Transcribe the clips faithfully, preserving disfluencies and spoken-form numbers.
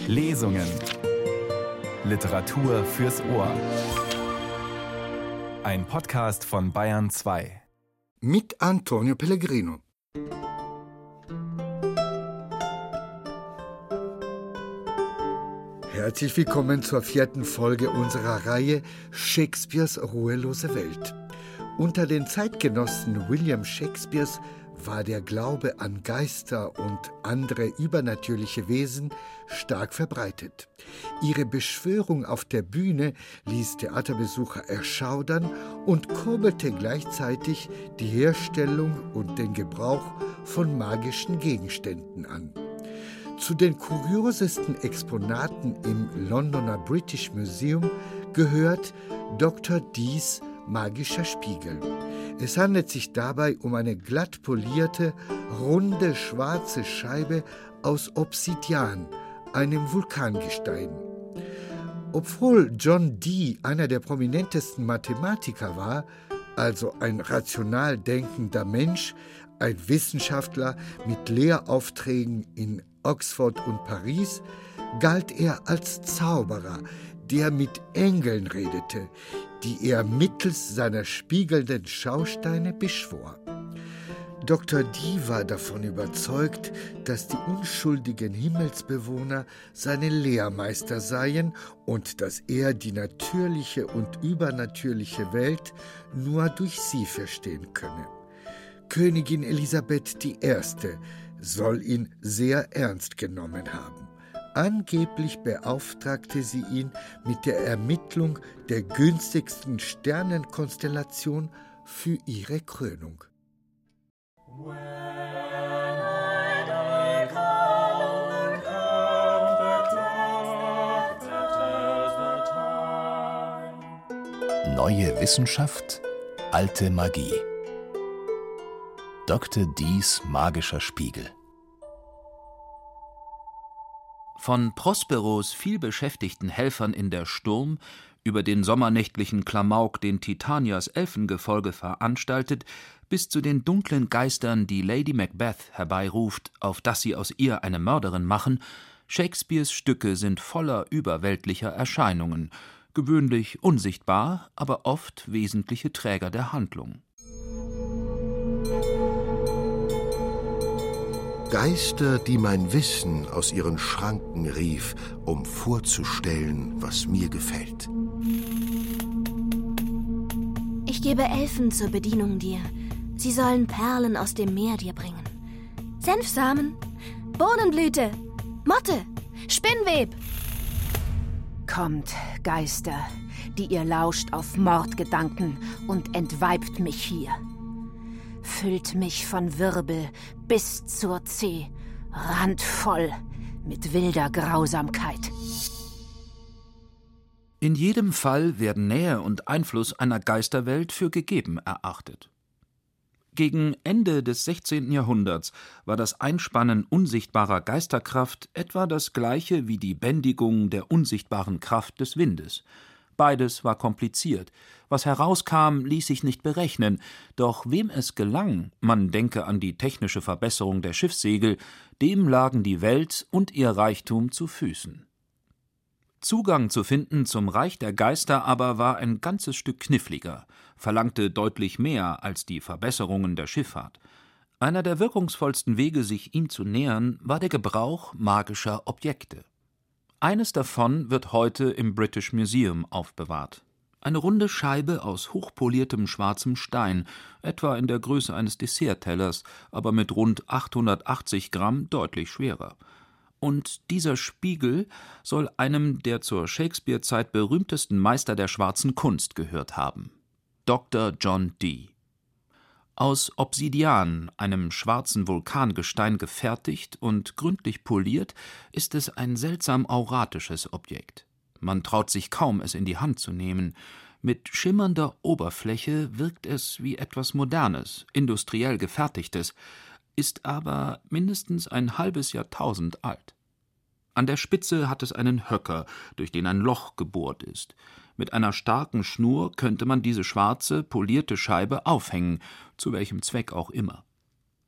Lesungen. Literatur fürs Ohr. Ein Podcast von Bayern zwei. Mit Antonio Pellegrino. Herzlich willkommen zur vierten Folge unserer Reihe Shakespeares ruhelose Welt. Unter den Zeitgenossen William Shakespeares war der Glaube an Geister und andere übernatürliche Wesen stark verbreitet. Ihre Beschwörung auf der Bühne ließ Theaterbesucher erschaudern und kurbelte gleichzeitig die Herstellung und den Gebrauch von magischen Gegenständen an. Zu den kuriosesten Exponaten im Londoner British Museum gehört Doktor Dees magischer Spiegel. Es handelt sich dabei um eine glatt polierte, runde, schwarze Scheibe aus Obsidian, einem Vulkangestein. Obwohl John Dee einer der prominentesten Mathematiker war, also ein rational denkender Mensch, ein Wissenschaftler mit Lehraufträgen in Oxford und Paris, galt er als Zauberer, der mit Engeln redete, die er mittels seiner spiegelnden Schausteine beschwor. Doktor Dee war davon überzeugt, dass die unschuldigen Himmelsbewohner seine Lehrmeister seien und dass er die natürliche und übernatürliche Welt nur durch sie verstehen könne. Königin Elisabeth die Erste soll ihn sehr ernst genommen haben. Angeblich beauftragte sie ihn mit der Ermittlung der günstigsten Sternenkonstellation für ihre Krönung. Neue Wissenschaft, alte Magie. Doktor Dees magischer Spiegel. Von Prosperos vielbeschäftigten Helfern in der Sturm, über den sommernächtlichen Klamauk, den Titanias Elfengefolge veranstaltet, bis zu den dunklen Geistern, die Lady Macbeth herbeiruft, auf dass sie aus ihr eine Mörderin machen, Shakespeares Stücke sind voller überweltlicher Erscheinungen, gewöhnlich unsichtbar, aber oft wesentliche Träger der Handlung. Geister, die mein Wissen aus ihren Schranken rief, um vorzustellen, was mir gefällt. Ich gebe Elfen zur Bedienung dir. Sie sollen Perlen aus dem Meer dir bringen. Senfsamen, Bohnenblüte, Motte, Spinnweb. Kommt, Geister, die ihr lauscht auf Mordgedanken und entweibt mich hier. Füllt mich von Wirbel bis zur Zeh, randvoll mit wilder Grausamkeit. In jedem Fall werden Nähe und Einfluss einer Geisterwelt für gegeben erachtet. Gegen Ende des sechzehnten Jahrhunderts war das Einspannen unsichtbarer Geisterkraft etwa das gleiche wie die Bändigung der unsichtbaren Kraft des Windes. Beides war kompliziert. Was herauskam, ließ sich nicht berechnen. Doch wem es gelang, man denke an die technische Verbesserung der Schiffssegel, dem lagen die Welt und ihr Reichtum zu Füßen. Zugang zu finden zum Reich der Geister aber war ein ganzes Stück kniffliger, verlangte deutlich mehr als die Verbesserungen der Schifffahrt. Einer der wirkungsvollsten Wege, sich ihm zu nähern, war der Gebrauch magischer Objekte. Eines davon wird heute im British Museum aufbewahrt. Eine runde Scheibe aus hochpoliertem schwarzem Stein, etwa in der Größe eines Desserttellers, aber mit rund achthundertachtzig Gramm deutlich schwerer. Und dieser Spiegel soll einem der zur Shakespeare-Zeit berühmtesten Meister der schwarzen Kunst gehört haben: Doktor John Dee. Aus Obsidian, einem schwarzen Vulkangestein, gefertigt und gründlich poliert, ist es ein seltsam auratisches Objekt. Man traut sich kaum, es in die Hand zu nehmen. Mit schimmernder Oberfläche wirkt es wie etwas Modernes, industriell Gefertigtes, ist aber mindestens ein halbes Jahrtausend alt. An der Spitze hat es einen Höcker, durch den ein Loch gebohrt ist. Mit einer starken Schnur könnte man diese schwarze, polierte Scheibe aufhängen, zu welchem Zweck auch immer.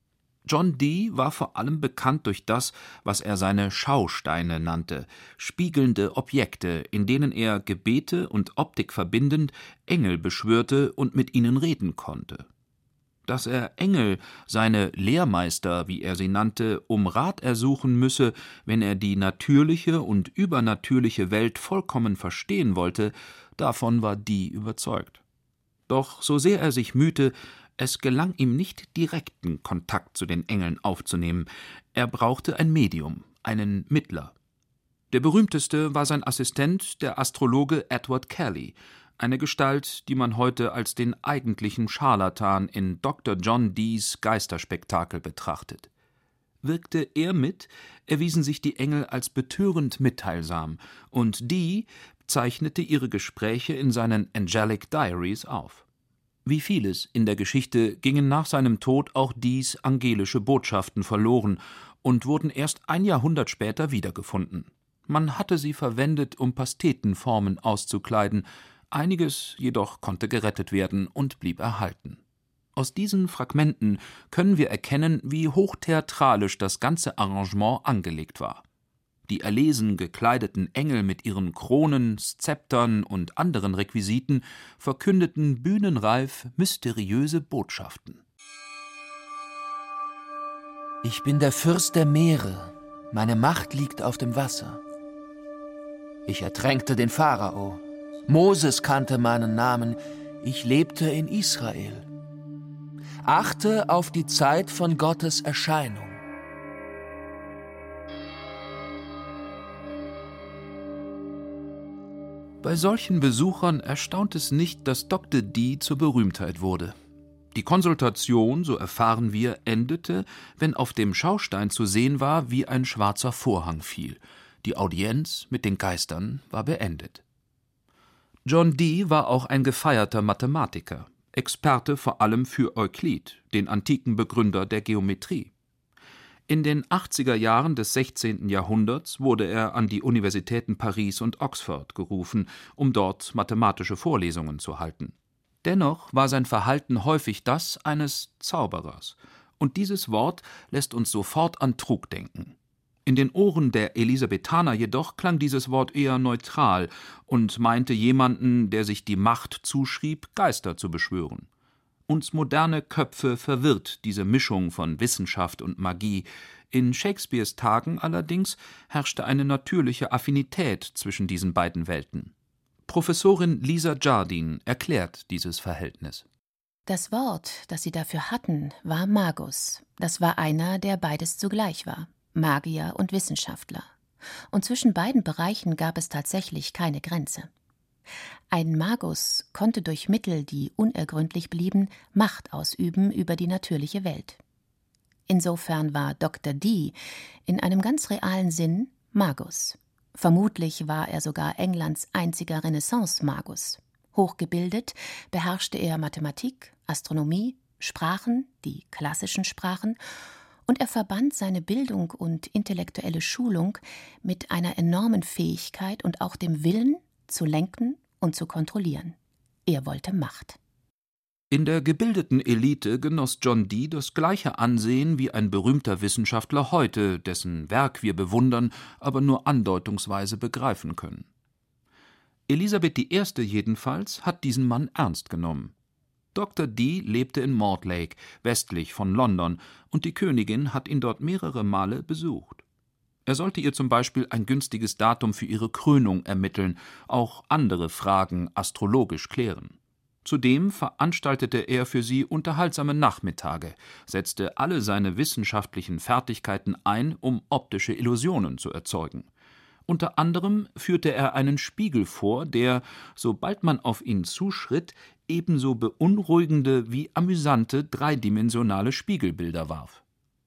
John Dee war vor allem bekannt durch das, was er seine Schausteine nannte, spiegelnde Objekte, in denen er Gebete und Optik verbindend Engel beschwörte und mit ihnen reden konnte. Dass er Engel, seine Lehrmeister, wie er sie nannte, um Rat ersuchen müsse, wenn er die natürliche und übernatürliche Welt vollkommen verstehen wollte, davon war Dee überzeugt. Doch so sehr er sich mühte, es gelang ihm nicht, direkten Kontakt zu den Engeln aufzunehmen. Er brauchte ein Medium, einen Mittler. Der berühmteste war sein Assistent, der Astrologe Edward Kelly, eine Gestalt, die man heute als den eigentlichen Scharlatan in Doktor John Dees Geisterspektakel betrachtet. Wirkte er mit, erwiesen sich die Engel als betörend mitteilsam, und Dee zeichnete ihre Gespräche in seinen Angelic Diaries auf. Wie vieles in der Geschichte gingen nach seinem Tod auch Dees angelische Botschaften verloren und wurden erst ein Jahrhundert später wiedergefunden. Man hatte sie verwendet, um Pastetenformen auszukleiden, einiges jedoch konnte gerettet werden und blieb erhalten. Aus diesen Fragmenten können wir erkennen, wie hochtheatralisch das ganze Arrangement angelegt war. Die erlesen gekleideten Engel mit ihren Kronen, Szeptern und anderen Requisiten verkündeten bühnenreif mysteriöse Botschaften. Ich bin der Fürst der Meere, meine Macht liegt auf dem Wasser. Ich ertränkte den Pharao, Moses kannte meinen Namen, ich lebte in Israel. Achte auf die Zeit von Gottes Erscheinung. Bei solchen Besuchern erstaunt es nicht, dass Doktor Dee zur Berühmtheit wurde. Die Konsultation, so erfahren wir, endete, wenn auf dem Schaustein zu sehen war, wie ein schwarzer Vorhang fiel. Die Audienz mit den Geistern war beendet. John Dee war auch ein gefeierter Mathematiker, Experte vor allem für Euklid, den antiken Begründer der Geometrie. In den achtziger Jahren des sechzehnten Jahrhunderts wurde er an die Universitäten Paris und Oxford gerufen, um dort mathematische Vorlesungen zu halten. Dennoch war sein Verhalten häufig das eines Zauberers, und dieses Wort lässt uns sofort an Trug denken. In den Ohren der Elisabethaner jedoch klang dieses Wort eher neutral und meinte jemanden, der sich die Macht zuschrieb, Geister zu beschwören. Uns moderne Köpfe verwirrt diese Mischung von Wissenschaft und Magie. In Shakespeares Tagen allerdings herrschte eine natürliche Affinität zwischen diesen beiden Welten. Professorin Lisa Jardine erklärt dieses Verhältnis. Das Wort, das sie dafür hatten, war Magus. Das war einer, der beides zugleich war, Magier und Wissenschaftler. Und zwischen beiden Bereichen gab es tatsächlich keine Grenze. Ein Magus konnte durch Mittel, die unergründlich blieben, Macht ausüben über die natürliche Welt. Insofern war Doktor Dee in einem ganz realen Sinn Magus. Vermutlich war er sogar Englands einziger Renaissance-Magus. Hochgebildet beherrschte er Mathematik, Astronomie, Sprachen, die klassischen Sprachen, und er verband seine Bildung und intellektuelle Schulung mit einer enormen Fähigkeit und auch dem Willen, zu lenken und zu kontrollieren. Er wollte Macht. In der gebildeten Elite genoss John Dee das gleiche Ansehen wie ein berühmter Wissenschaftler heute, dessen Werk wir bewundern, aber nur andeutungsweise begreifen können. Elisabeth die Erste jedenfalls hat diesen Mann ernst genommen. Doktor Dee lebte in Mortlake, westlich von London, und die Königin hat ihn dort mehrere Male besucht. Er sollte ihr zum Beispiel ein günstiges Datum für ihre Krönung ermitteln, auch andere Fragen astrologisch klären. Zudem veranstaltete er für sie unterhaltsame Nachmittage, setzte alle seine wissenschaftlichen Fertigkeiten ein, um optische Illusionen zu erzeugen. Unter anderem führte er einen Spiegel vor, der, sobald man auf ihn zuschritt, ebenso beunruhigende wie amüsante dreidimensionale Spiegelbilder warf.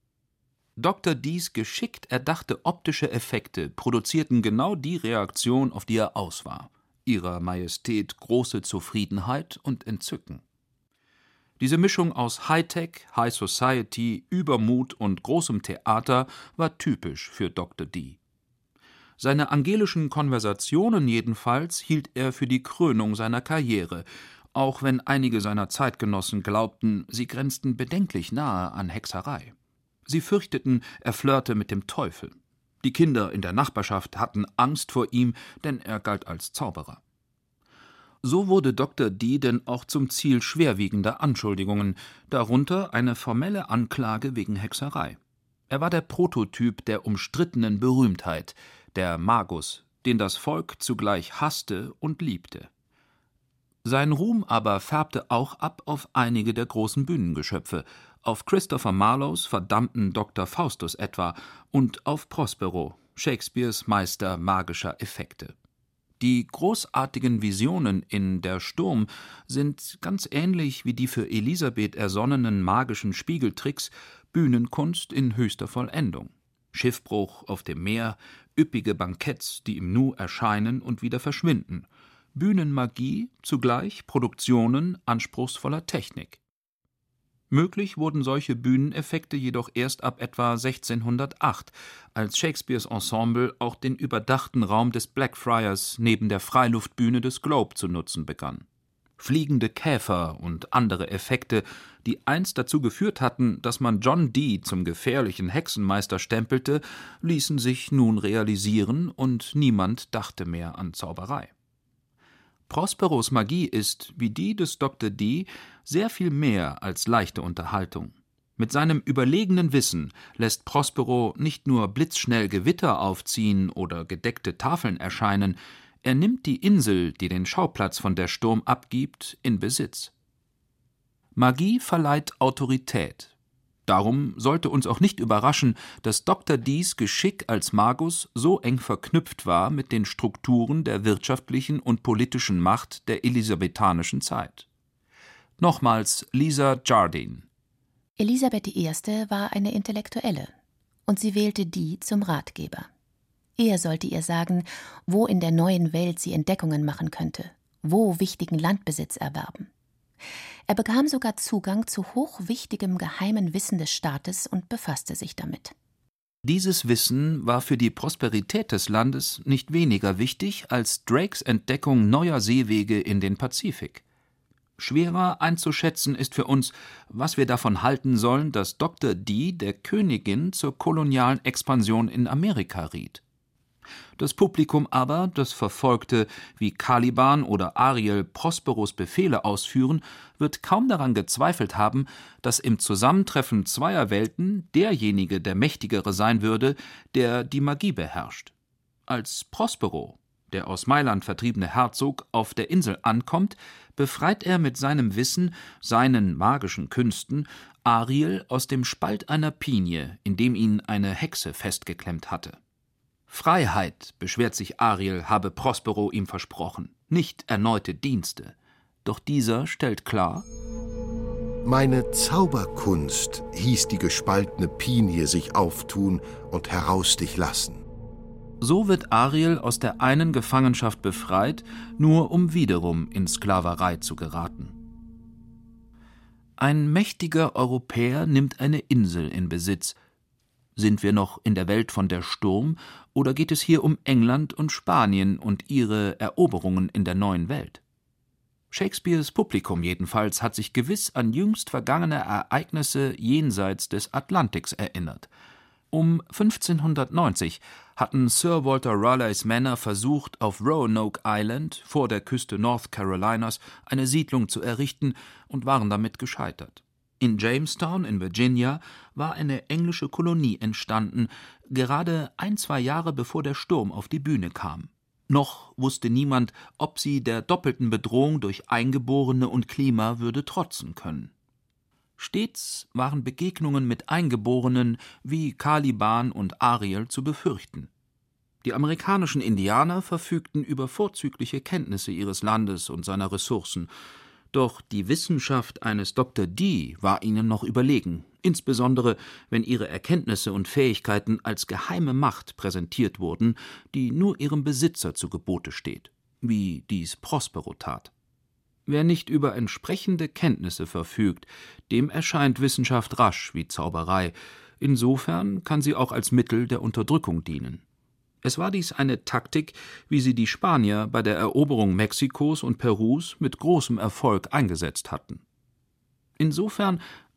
Doktor Dees geschickt erdachte optische Effekte produzierten genau die Reaktion, auf die er aus war: Ihrer Majestät große Zufriedenheit und Entzücken. Diese Mischung aus Hightech, High Society, Übermut und großem Theater war typisch für Doktor Dee. Seine angelischen Konversationen jedenfalls hielt er für die Krönung seiner Karriere, auch wenn einige seiner Zeitgenossen glaubten, sie grenzten bedenklich nahe an Hexerei. Sie fürchteten, er flirte mit dem Teufel. Die Kinder in der Nachbarschaft hatten Angst vor ihm, denn er galt als Zauberer. So wurde Doktor Dee denn auch zum Ziel schwerwiegender Anschuldigungen, darunter eine formelle Anklage wegen Hexerei. Er war der Prototyp der umstrittenen Berühmtheit, der Magus, den das Volk zugleich hasste und liebte. Sein Ruhm aber färbte auch ab auf einige der großen Bühnengeschöpfe, auf Christopher Marlowes verdammten Doktor Faustus etwa und auf Prospero, Shakespeares Meister magischer Effekte. Die großartigen Visionen in Der Sturm sind ganz ähnlich wie die für Elisabeth ersonnenen magischen Spiegeltricks Bühnenkunst in höchster Vollendung. Schiffbruch auf dem Meer, üppige Banketts, die im Nu erscheinen und wieder verschwinden. Bühnenmagie, zugleich Produktionen anspruchsvoller Technik. Möglich wurden solche Bühneneffekte jedoch erst ab etwa sechzehnhundertacht, als Shakespeares Ensemble auch den überdachten Raum des Blackfriars neben der Freiluftbühne des Globe zu nutzen begann. Fliegende Käfer und andere Effekte, die einst dazu geführt hatten, dass man John Dee zum gefährlichen Hexenmeister stempelte, ließen sich nun realisieren und niemand dachte mehr an Zauberei. Prosperos Magie ist, wie die des Doktor Dee, sehr viel mehr als leichte Unterhaltung. Mit seinem überlegenen Wissen lässt Prospero nicht nur blitzschnell Gewitter aufziehen oder gedeckte Tafeln erscheinen, er nimmt die Insel, die den Schauplatz von Der Sturm abgibt, in Besitz. Magie verleiht Autorität. Darum sollte uns auch nicht überraschen, dass Doktor Dees Geschick als Magus so eng verknüpft war mit den Strukturen der wirtschaftlichen und politischen Macht der elisabethanischen Zeit. Nochmals Lisa Jardine. Elisabeth die Erste war eine Intellektuelle, und sie wählte Dee zum Ratgeber. Er sollte ihr sagen, wo in der neuen Welt sie Entdeckungen machen könnte, wo wichtigen Landbesitz erwerben. Er bekam sogar Zugang zu hochwichtigem geheimen Wissen des Staates und befasste sich damit. Dieses Wissen war für die Prosperität des Landes nicht weniger wichtig als Drakes Entdeckung neuer Seewege in den Pazifik. Schwerer einzuschätzen ist für uns, was wir davon halten sollen, dass Doktor Dee der Königin zur kolonialen Expansion in Amerika riet. Das Publikum aber, das verfolgte, wie Caliban oder Ariel Prosperos Befehle ausführen, wird kaum daran gezweifelt haben, dass im Zusammentreffen zweier Welten derjenige der Mächtigere sein würde, der die Magie beherrscht. Als Prospero, der aus Mailand vertriebene Herzog, auf der Insel ankommt, befreit er mit seinem Wissen, seinen magischen Künsten, Ariel aus dem Spalt einer Pinie, in dem ihn eine Hexe festgeklemmt hatte. Freiheit, beschwert sich Ariel, habe Prospero ihm versprochen, nicht erneute Dienste. Doch dieser stellt klar: Meine Zauberkunst hieß die gespaltene Pinie sich auftun und heraus dich lassen. So wird Ariel aus der einen Gefangenschaft befreit, nur um wiederum in Sklaverei zu geraten. Ein mächtiger Europäer nimmt eine Insel in Besitz. Sind wir noch in der Welt von Der Sturm, oder geht es hier um England und Spanien und ihre Eroberungen in der neuen Welt? Shakespeares Publikum jedenfalls hat sich gewiss an jüngst vergangene Ereignisse jenseits des Atlantiks erinnert. Um fünfzehnhundertneunzig hatten Sir Walter Raleighs Männer versucht, auf Roanoke Island vor der Küste North Carolinas eine Siedlung zu errichten und waren damit gescheitert. In Jamestown in Virginia war eine englische Kolonie entstanden, gerade ein, zwei Jahre bevor Der Sturm auf die Bühne kam. Noch wusste niemand, ob sie der doppelten Bedrohung durch Eingeborene und Klima würde trotzen können. Stets waren Begegnungen mit Eingeborenen wie Caliban und Ariel zu befürchten. Die amerikanischen Indianer verfügten über vorzügliche Kenntnisse ihres Landes und seiner Ressourcen, doch die Wissenschaft eines Doktor Dee war ihnen noch überlegen, insbesondere wenn ihre Erkenntnisse und Fähigkeiten als geheime Macht präsentiert wurden, die nur ihrem Besitzer zu Gebote steht, wie dies Prospero tat. Wer nicht über entsprechende Kenntnisse verfügt, dem erscheint Wissenschaft rasch wie Zauberei. Insofern kann sie auch als Mittel der Unterdrückung dienen. Es war dies eine Taktik, wie sie die Spanier bei der Eroberung Mexikos und Perus mit großem Erfolg eingesetzt hatten. Insofern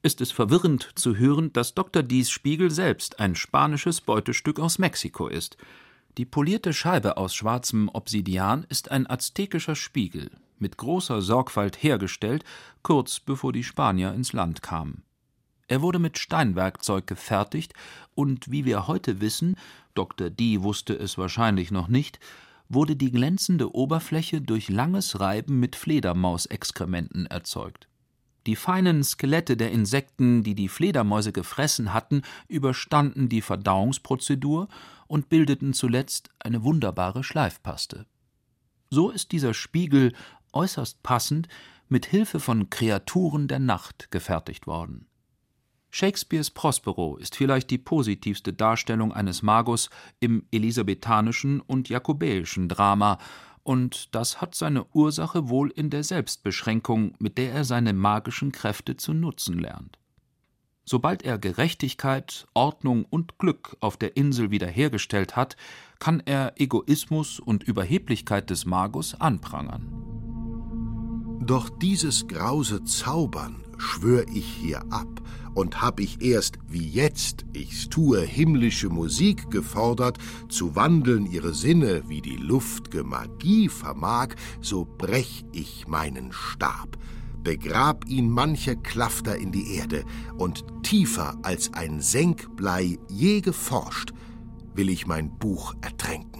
ist es verwirrend zu hören, dass Doktor Dees Spiegel selbst ein spanisches Beutestück aus Mexiko ist. Die polierte Scheibe aus schwarzem Obsidian ist ein aztekischer Spiegel, mit großer Sorgfalt hergestellt, kurz bevor die Spanier ins Land kamen. Er wurde mit Steinwerkzeug gefertigt und, wie wir heute wissen, Doktor Dee wusste es wahrscheinlich noch nicht, wurde die glänzende Oberfläche durch langes Reiben mit Fledermausexkrementen erzeugt. Die feinen Skelette der Insekten, die die Fledermäuse gefressen hatten, überstanden die Verdauungsprozedur und bildeten zuletzt eine wunderbare Schleifpaste. So ist dieser Spiegel äußerst passend mit Hilfe von Kreaturen der Nacht gefertigt worden. Shakespeares Prospero ist vielleicht die positivste Darstellung eines Magus im elisabethanischen und jakobäischen Drama, und das hat seine Ursache wohl in der Selbstbeschränkung, mit der er seine magischen Kräfte zu nutzen lernt. Sobald er Gerechtigkeit, Ordnung und Glück auf der Insel wiederhergestellt hat, kann er Egoismus und Überheblichkeit des Magus anprangern. Doch dieses grause Zaubern schwör ich hier ab, und hab ich erst, wie jetzt ich's tue, himmlische Musik gefordert, zu wandeln ihre Sinne, wie die luft'ge Magie vermag, so brech ich meinen Stab, begrab ihn mancher Klafter in die Erde, und tiefer als ein Senkblei je geforscht, will ich mein Buch ertränken.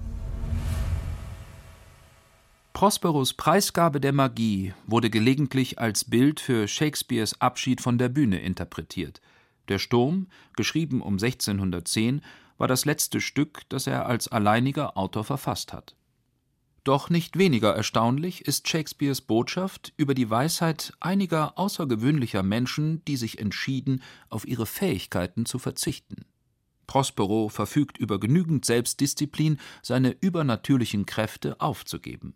Prosperos Preisgabe der Magie wurde gelegentlich als Bild für Shakespeares Abschied von der Bühne interpretiert. Der Sturm, geschrieben um sechzehnhundertzehn, war das letzte Stück, das er als alleiniger Autor verfasst hat. Doch nicht weniger erstaunlich ist Shakespeares Botschaft über die Weisheit einiger außergewöhnlicher Menschen, die sich entschieden, auf ihre Fähigkeiten zu verzichten. Prospero verfügt über genügend Selbstdisziplin, seine übernatürlichen Kräfte aufzugeben.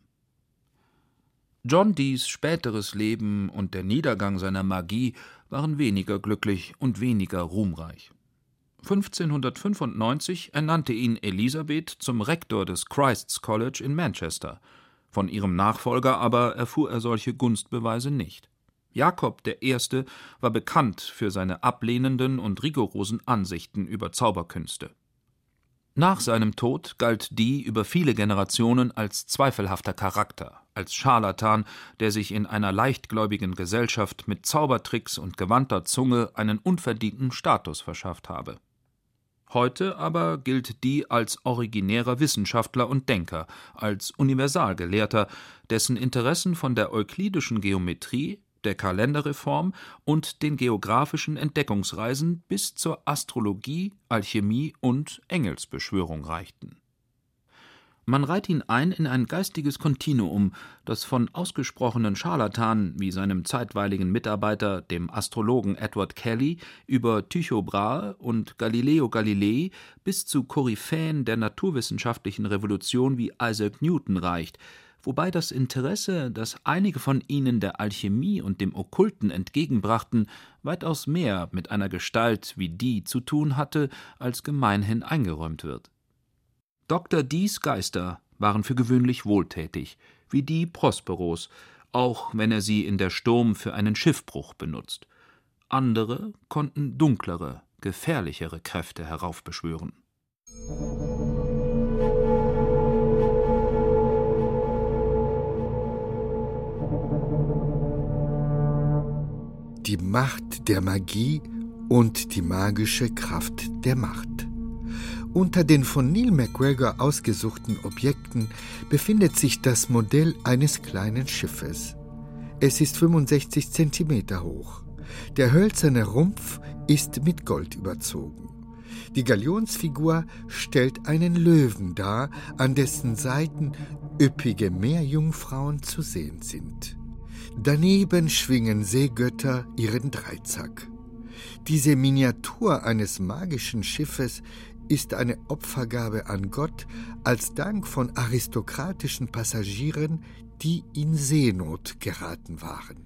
John Dees späteres Leben und der Niedergang seiner Magie waren weniger glücklich und weniger ruhmreich. fünfzehnhundertfünfundneunzig ernannte ihn Elisabeth zum Rektor des Christ's College in Manchester. Von ihrem Nachfolger aber erfuhr er solche Gunstbeweise nicht. Jakob der Erste war bekannt für seine ablehnenden und rigorosen Ansichten über Zauberkünste. Nach seinem Tod galt Dee über viele Generationen als zweifelhafter Charakter, als Scharlatan, der sich in einer leichtgläubigen Gesellschaft mit Zaubertricks und gewandter Zunge einen unverdienten Status verschafft habe. Heute aber gilt Dee als originärer Wissenschaftler und Denker, als Universalgelehrter, dessen Interessen von der euklidischen Geometrie, der Kalenderreform und den geographischen Entdeckungsreisen bis zur Astrologie, Alchemie und Engelsbeschwörung reichten. Man reiht ihn ein in ein geistiges Kontinuum, das von ausgesprochenen Scharlatanen wie seinem zeitweiligen Mitarbeiter, dem Astrologen Edward Kelly, über Tycho Brahe und Galileo Galilei bis zu Koryphäen der naturwissenschaftlichen Revolution wie Isaac Newton reicht, wobei das Interesse, das einige von ihnen der Alchemie und dem Okkulten entgegenbrachten, weitaus mehr mit einer Gestalt wie die zu tun hatte, als gemeinhin eingeräumt wird. Doktor Dees Geister waren für gewöhnlich wohltätig, wie die Prosperos, auch wenn er sie in der Sturm für einen Schiffbruch benutzt. Andere konnten dunklere, gefährlichere Kräfte heraufbeschwören. Die Macht der Magie und die magische Kraft der Macht. Unter den von Neil MacGregor ausgesuchten Objekten befindet sich das Modell eines kleinen Schiffes. Es ist fünfundsechzig Zentimeter hoch. Der hölzerne Rumpf ist mit Gold überzogen. Die Galionsfigur stellt einen Löwen dar, an dessen Seiten üppige Meerjungfrauen zu sehen sind. Daneben schwingen Seegötter ihren Dreizack. Diese Miniatur eines magischen Schiffes ist eine Opfergabe an Gott als Dank von aristokratischen Passagieren, die in Seenot geraten waren.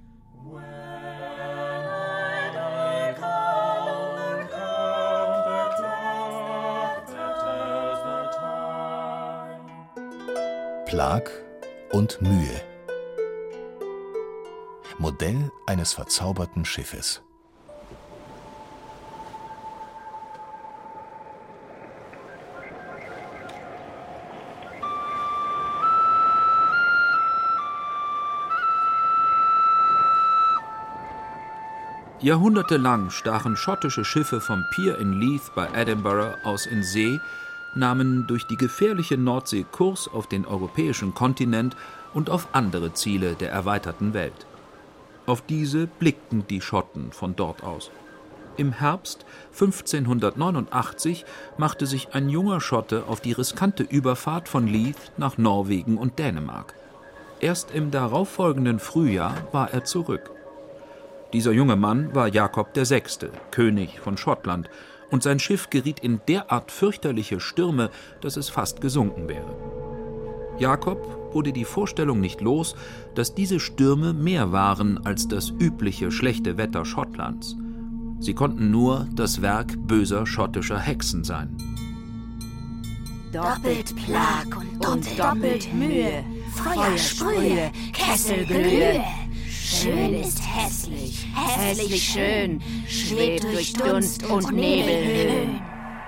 Plag und Mühe. Modell eines verzauberten Schiffes. Jahrhundertelang stachen schottische Schiffe vom Pier in Leith bei Edinburgh aus in See, nahmen durch die gefährliche Nordsee Kurs auf den europäischen Kontinent und auf andere Ziele der erweiterten Welt. Auf diese blickten die Schotten von dort aus. Im Herbst fünfzehnhundertneunundachtzig machte sich ein junger Schotte auf die riskante Überfahrt von Leith nach Norwegen und Dänemark. Erst im darauffolgenden Frühjahr war er zurück. Dieser junge Mann war Jakob der Sechste, König von Schottland, und sein Schiff geriet in derart fürchterliche Stürme, dass es fast gesunken wäre. Jakob wurde die Vorstellung nicht los, dass diese Stürme mehr waren als das übliche schlechte Wetter Schottlands. Sie konnten nur das Werk böser schottischer Hexen sein. Doppelt Plag und doppelt, und doppelt Mühe, Feuersprühe, Kesselglühe. Schön ist hässlich, hässlich schön, schwebt durch Dunst und Nebelhöhen.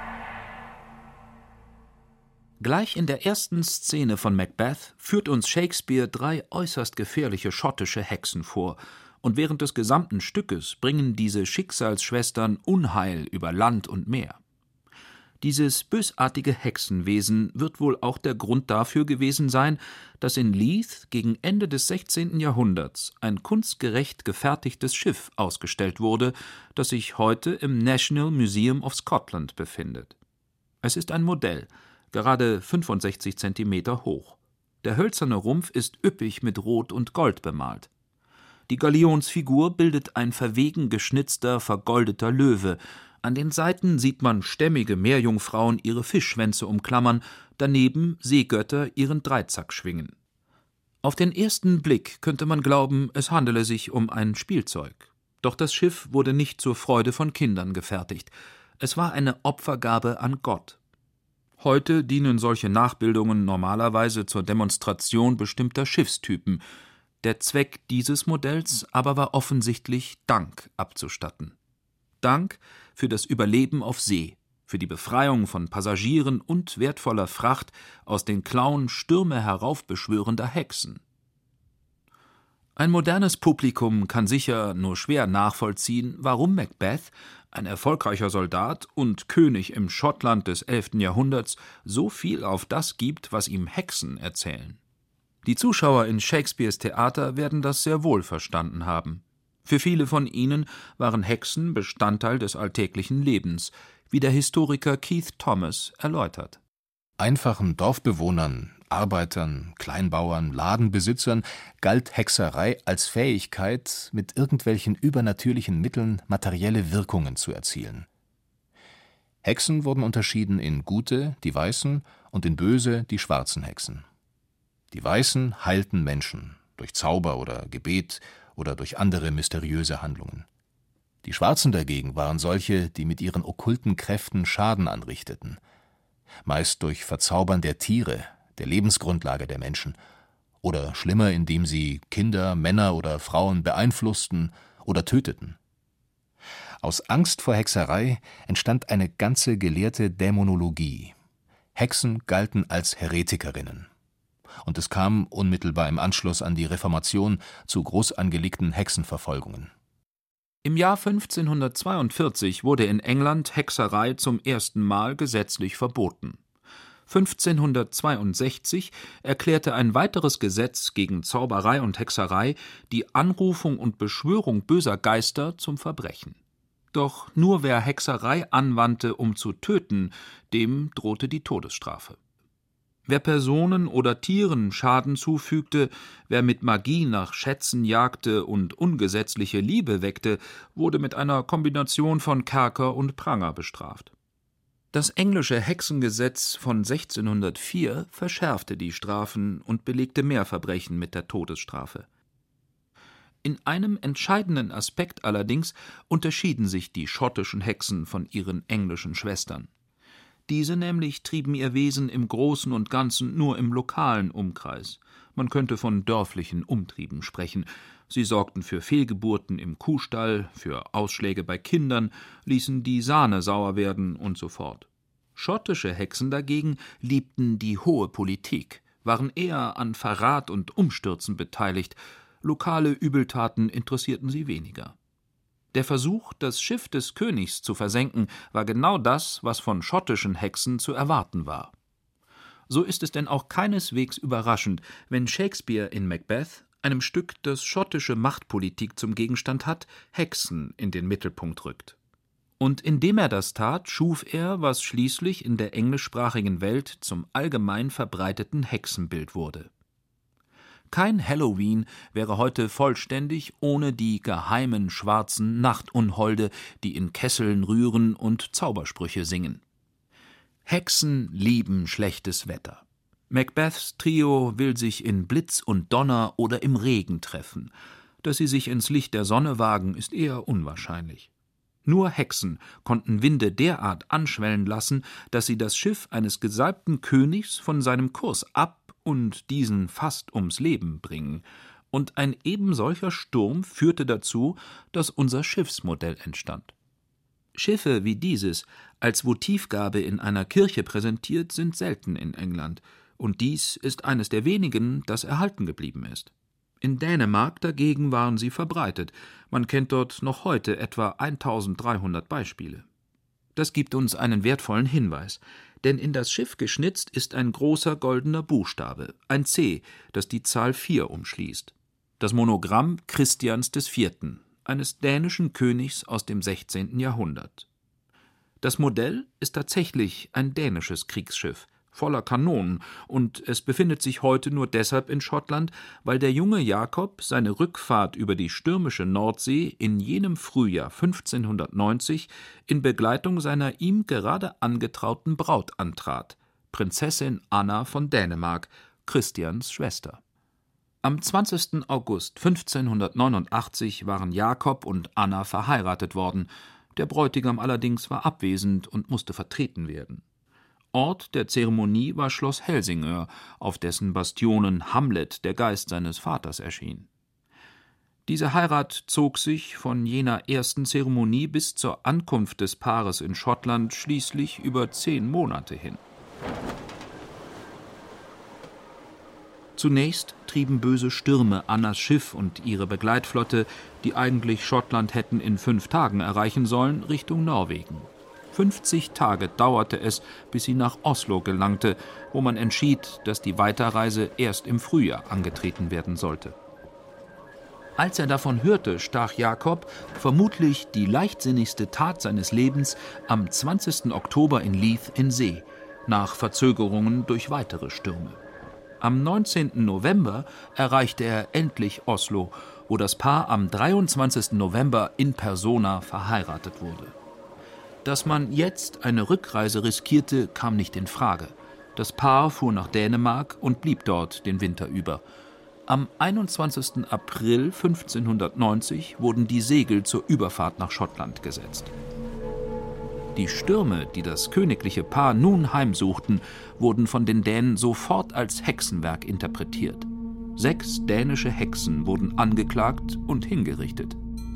Gleich in der ersten Szene von Macbeth führt uns Shakespeare drei äußerst gefährliche schottische Hexen vor, und während des gesamten Stückes bringen diese Schicksalsschwestern Unheil über Land und Meer. Dieses bösartige Hexenwesen wird wohl auch der Grund dafür gewesen sein, dass in Leith gegen Ende des sechzehnten Jahrhunderts ein kunstgerecht gefertigtes Schiff ausgestellt wurde, das sich heute im National Museum of Scotland befindet. Es ist ein Modell, gerade fünfundsechzig Zentimeter hoch. Der hölzerne Rumpf ist üppig mit Rot und Gold bemalt. Die Galionsfigur bildet ein verwegen geschnitzter, vergoldeter Löwe. An den Seiten sieht man stämmige Meerjungfrauen ihre Fischschwänze umklammern, daneben Seegötter ihren Dreizack schwingen. Auf den ersten Blick könnte man glauben, es handele sich um ein Spielzeug. Doch das Schiff wurde nicht zur Freude von Kindern gefertigt. Es war eine Opfergabe an Gott. Heute dienen solche Nachbildungen normalerweise zur Demonstration bestimmter Schiffstypen. Der Zweck dieses Modells aber war offensichtlich, Dank abzustatten. Dank für das Überleben auf See, für die Befreiung von Passagieren und wertvoller Fracht aus den Klauen Stürme heraufbeschwörender Hexen. Ein modernes Publikum kann sicher nur schwer nachvollziehen, warum Macbeth, ein erfolgreicher Soldat und König im Schottland des elften Jahrhunderts, so viel auf das gibt, was ihm Hexen erzählen. Die Zuschauer in Shakespeares Theater werden das sehr wohl verstanden haben. Für viele von ihnen waren Hexen Bestandteil des alltäglichen Lebens, wie der Historiker Keith Thomas erläutert. Einfachen Dorfbewohnern, Arbeitern, Kleinbauern, Ladenbesitzern galt Hexerei als Fähigkeit, mit irgendwelchen übernatürlichen Mitteln materielle Wirkungen zu erzielen. Hexen wurden unterschieden in gute, die weißen, und in böse, die schwarzen Hexen. Die Weißen heilten Menschen, durch Zauber oder Gebet oder durch andere mysteriöse Handlungen. Die Schwarzen dagegen waren solche, die mit ihren okkulten Kräften Schaden anrichteten, meist durch Verzaubern der Tiere, der Lebensgrundlage der Menschen, oder schlimmer, indem sie Kinder, Männer oder Frauen beeinflussten oder töteten. Aus Angst vor Hexerei entstand eine ganze gelehrte Dämonologie. Hexen galten als Heretikerinnen. Und es kam unmittelbar im Anschluss an die Reformation zu groß angelegten Hexenverfolgungen. Im Jahr fünfzehnhundertzweiundvierzig wurde in England Hexerei zum ersten Mal gesetzlich verboten. fünfzehnhundertzweiundsechzig erklärte ein weiteres Gesetz gegen Zauberei und Hexerei die Anrufung und Beschwörung böser Geister zum Verbrechen. Doch nur wer Hexerei anwandte, um zu töten, dem drohte die Todesstrafe. Wer Personen oder Tieren Schaden zufügte, wer mit Magie nach Schätzen jagte und ungesetzliche Liebe weckte, wurde mit einer Kombination von Kerker und Pranger bestraft. Das englische Hexengesetz von sechzehnhundertvier verschärfte die Strafen und belegte mehr Verbrechen mit der Todesstrafe. In einem entscheidenden Aspekt allerdings unterschieden sich die schottischen Hexen von ihren englischen Schwestern. Diese nämlich trieben ihr Wesen im Großen und Ganzen nur im lokalen Umkreis. Man könnte von dörflichen Umtrieben sprechen. Sie sorgten für Fehlgeburten im Kuhstall, für Ausschläge bei Kindern, ließen die Sahne sauer werden und so fort. Schottische Hexen dagegen liebten die hohe Politik, waren eher an Verrat und Umstürzen beteiligt. Lokale Übeltaten interessierten sie weniger. Der Versuch, das Schiff des Königs zu versenken, war genau das, was von schottischen Hexen zu erwarten war. So ist es denn auch keineswegs überraschend, wenn Shakespeare in Macbeth, einem Stück, das schottische Machtpolitik zum Gegenstand hat, Hexen in den Mittelpunkt rückt. Und indem er das tat, schuf er, was schließlich in der englischsprachigen Welt zum allgemein verbreiteten Hexenbild wurde. Kein Halloween wäre heute vollständig ohne die geheimen schwarzen Nachtunholde, die in Kesseln rühren und Zaubersprüche singen. Hexen lieben schlechtes Wetter. Macbeths Trio will sich in Blitz und Donner oder im Regen treffen. Dass sie sich ins Licht der Sonne wagen, ist eher unwahrscheinlich. Nur Hexen konnten Winde derart anschwellen lassen, dass sie das Schiff eines gesalbten Königs von seinem Kurs ab und diesen fast ums Leben bringen. Und ein ebensolcher Sturm führte dazu, dass unser Schiffsmodell entstand. Schiffe wie dieses, als Votivgabe in einer Kirche präsentiert, sind selten in England. Und dies ist eines der wenigen, das erhalten geblieben ist. In Dänemark dagegen waren sie verbreitet. Man kennt dort noch heute etwa eintausenddreihundert Beispiele. Das gibt uns einen wertvollen Hinweis, denn in das Schiff geschnitzt ist ein großer goldener Buchstabe, ein C, das die Zahl vier umschließt. Das Monogramm Christians des Vierten, eines dänischen Königs aus dem sechzehnten Jahrhundert. Das Modell ist tatsächlich ein dänisches Kriegsschiff, voller Kanonen, und es befindet sich heute nur deshalb in Schottland, weil der junge Jakob seine Rückfahrt über die stürmische Nordsee in jenem Frühjahr fünfzehnhundertneunzig in Begleitung seiner ihm gerade angetrauten Braut antrat, Prinzessin Anna von Dänemark, Christians Schwester. Am zwanzigsten August fünfzehnhundertneunundachtzig waren Jakob und Anna verheiratet worden, der Bräutigam allerdings war abwesend und musste vertreten werden. Ort der Zeremonie war Schloss Helsingør, auf dessen Bastionen Hamlet, der Geist seines Vaters, erschien. Diese Heirat zog sich von jener ersten Zeremonie bis zur Ankunft des Paares in Schottland schließlich über zehn Monate hin. Zunächst trieben böse Stürme Annas Schiff und ihre Begleitflotte, die eigentlich Schottland hätten in fünf Tagen erreichen sollen, Richtung Norwegen. Fünfzig Tage dauerte es, bis sie nach Oslo gelangte, wo man entschied, dass die Weiterreise erst im Frühjahr angetreten werden sollte. Als er davon hörte, stach Jakob, vermutlich die leichtsinnigste Tat seines Lebens, am zwanzigsten Oktober in Leith in See, nach Verzögerungen durch weitere Stürme. Am neunzehnten November erreichte er endlich Oslo, wo das Paar am dreiundzwanzigsten November in persona verheiratet wurde. Dass man jetzt eine Rückreise riskierte, kam nicht in Frage. Das Paar fuhr nach Dänemark und blieb dort den Winter über. Am einundzwanzigsten April fünfzehnhundertneunzig wurden die Segel zur Überfahrt nach Schottland gesetzt. Die Stürme, die das königliche Paar nun heimsuchten, wurden von den Dänen sofort als Hexenwerk interpretiert. Sechs dänische Hexen wurden angeklagt und hingerichtet.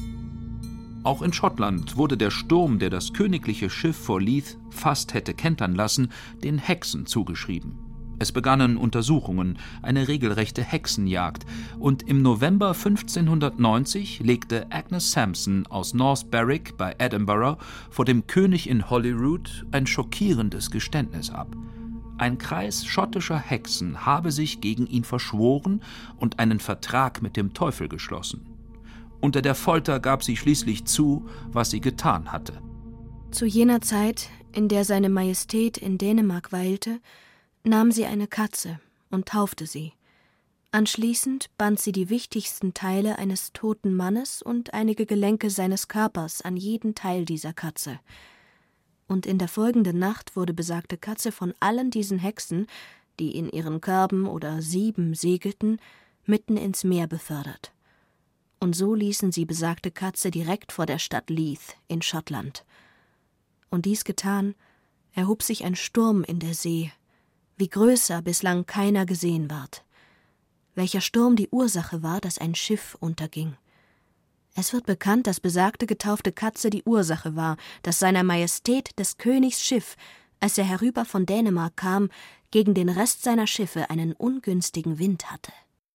Auch in Schottland wurde der Sturm, der das königliche Schiff vor Leith fast hätte kentern lassen, den Hexen zugeschrieben. Es begannen Untersuchungen, eine regelrechte Hexenjagd, und im November fünfzehnhundertneunzig legte Agnes Sampson aus North Berwick bei Edinburgh vor dem König in Holyrood ein schockierendes Geständnis ab. Ein Kreis schottischer Hexen habe sich gegen ihn verschworen und einen Vertrag mit dem Teufel geschlossen. Unter der Folter gab sie schließlich zu, was sie getan hatte. Zu jener Zeit, in der seine Majestät in Dänemark weilte, nahm sie eine Katze und taufte sie. Anschließend band sie die wichtigsten Teile eines toten Mannes und einige Gelenke seines Körpers an jeden Teil dieser Katze. Und in der folgenden Nacht wurde besagte Katze von allen diesen Hexen, die in ihren Körben oder Sieben segelten, mitten ins Meer befördert. Und so ließen sie besagte Katze direkt vor der Stadt Leith in Schottland. Und dies getan, erhob sich ein Sturm in der See, wie größer bislang keiner gesehen ward. Welcher Sturm die Ursache war, dass ein Schiff unterging. Es wird bekannt, dass besagte getaufte Katze die Ursache war, dass seiner Majestät des Königs Schiff, als er herüber von Dänemark kam, gegen den Rest seiner Schiffe einen ungünstigen Wind hatte.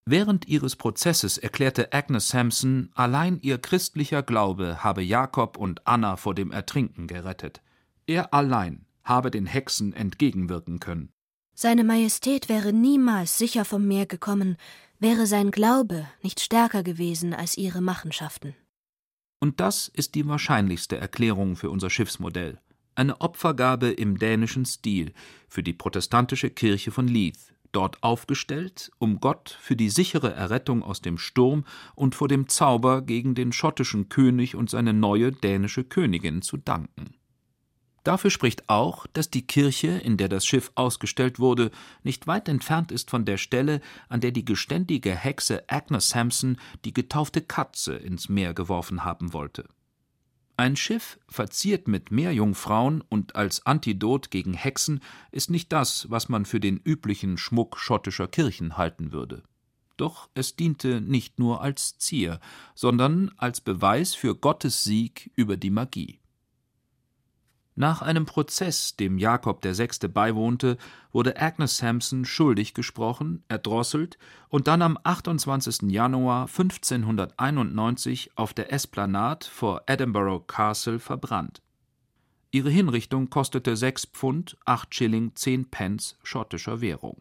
Während ihres Prozesses erklärte Agnes Sampson, allein ihr christlicher Glaube habe Jakob und Anna vor dem Ertrinken gerettet. Er allein habe den Hexen entgegenwirken können. Seine Majestät wäre niemals sicher vom Meer gekommen, wäre sein Glaube nicht stärker gewesen als ihre Machenschaften. Und das ist die wahrscheinlichste Erklärung für unser Schiffsmodell. Eine Opfergabe im dänischen Stil für die protestantische Kirche von Leith, dort aufgestellt, um Gott für die sichere Errettung aus dem Sturm und vor dem Zauber gegen den schottischen König und seine neue dänische Königin zu danken. Dafür spricht auch, dass die Kirche, in der das Schiff ausgestellt wurde, nicht weit entfernt ist von der Stelle, an der die geständige Hexe Agnes Sampson die getaufte Katze ins Meer geworfen haben wollte. Ein Schiff, verziert mit Meerjungfrauen und als Antidot gegen Hexen, ist nicht das, was man für den üblichen Schmuck schottischer Kirchen halten würde. Doch es diente nicht nur als Zier, sondern als Beweis für Gottes Sieg über die Magie. Nach einem Prozess, dem Jakob der Sechste beiwohnte, wurde Agnes Sampson schuldig gesprochen, erdrosselt und dann am achtundzwanzigsten Januar fünfzehnhunderteinundneunzig auf der Esplanade vor Edinburgh Castle verbrannt. Ihre Hinrichtung kostete sechs Pfund, acht Schilling, zehn Pence schottischer Währung.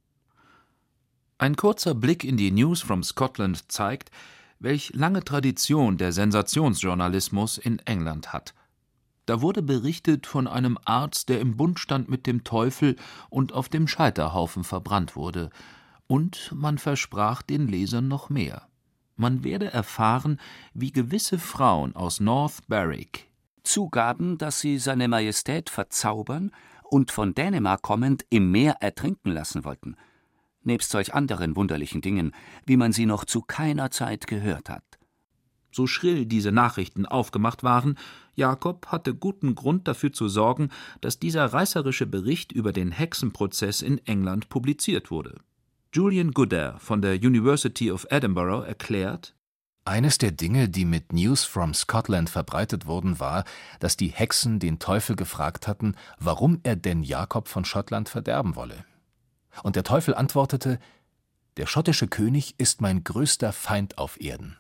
Ein kurzer Blick in die News from Scotland zeigt, welch lange Tradition der Sensationsjournalismus in England hat. Da wurde berichtet von einem Arzt, der im Bund stand mit dem Teufel und auf dem Scheiterhaufen verbrannt wurde. Und man versprach den Lesern noch mehr. Man werde erfahren, wie gewisse Frauen aus North Berwick zugaben, dass sie seine Majestät verzaubern und von Dänemark kommend im Meer ertrinken lassen wollten. Nebst solch anderen wunderlichen Dingen, wie man sie noch zu keiner Zeit gehört hat. So schrill diese Nachrichten aufgemacht waren, Jakob hatte guten Grund dafür zu sorgen, dass dieser reißerische Bericht über den Hexenprozess in England publiziert wurde. Julian Goodare von der University of Edinburgh erklärt: Eines der Dinge, die mit News from Scotland verbreitet wurden, war, dass die Hexen den Teufel gefragt hatten, warum er denn Jakob von Schottland verderben wolle. Und der Teufel antwortete: Der schottische König ist mein größter Feind auf Erden.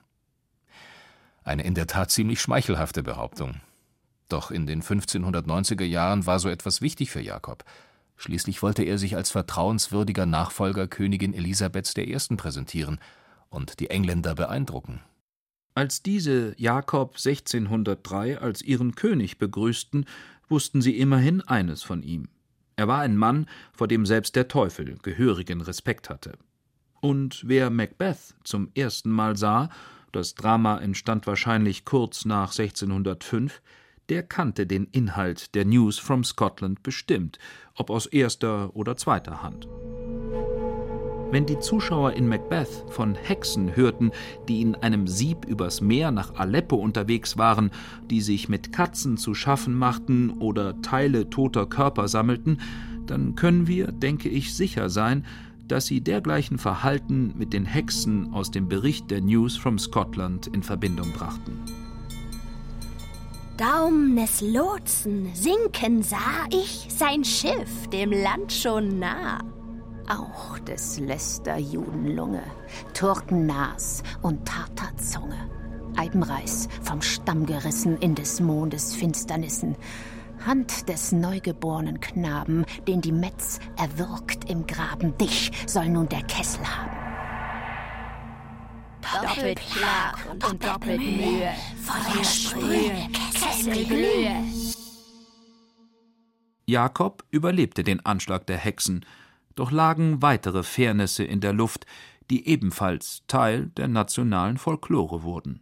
Eine in der Tat ziemlich schmeichelhafte Behauptung. Doch in den fünfzehnhundertneunziger Jahren war so etwas wichtig für Jakob. Schließlich wollte er sich als vertrauenswürdiger Nachfolger Königin Elisabeths der Ersten präsentieren und die Engländer beeindrucken. Als diese Jakob sechzehnhundertdrei als ihren König begrüßten, wussten sie immerhin eines von ihm: Er war ein Mann, vor dem selbst der Teufel gehörigen Respekt hatte. Und wer Macbeth zum ersten Mal sah, das Drama entstand wahrscheinlich kurz nach sechzehnhundertfünf, der kannte den Inhalt der News from Scotland bestimmt, ob aus erster oder zweiter Hand. Wenn die Zuschauer in Macbeth von Hexen hörten, die in einem Sieb übers Meer nach Aleppo unterwegs waren, die sich mit Katzen zu schaffen machten oder Teile toter Körper sammelten, dann können wir, denke ich, sicher sein, dass sie dergleichen Verhalten mit den Hexen aus dem Bericht der News from Scotland in Verbindung brachten. Daum des Lotsen sinken sah ich sein Schiff dem Land schon nah. Auch des Lästerjuden Lunge, Turkennas und Tartarzunge, Eibenreis vom Stamm gerissen in des Mondes Finsternissen, Hand des neugeborenen Knaben, den die Metz erwürgt im Graben, dich soll nun der Kessel haben. Doppelt Plag und, und doppelt Mühe, Feuersprühe, Kessel glühe. Jakob überlebte den Anschlag der Hexen, doch lagen weitere Fairnisse in der Luft, die ebenfalls Teil der nationalen Folklore wurden.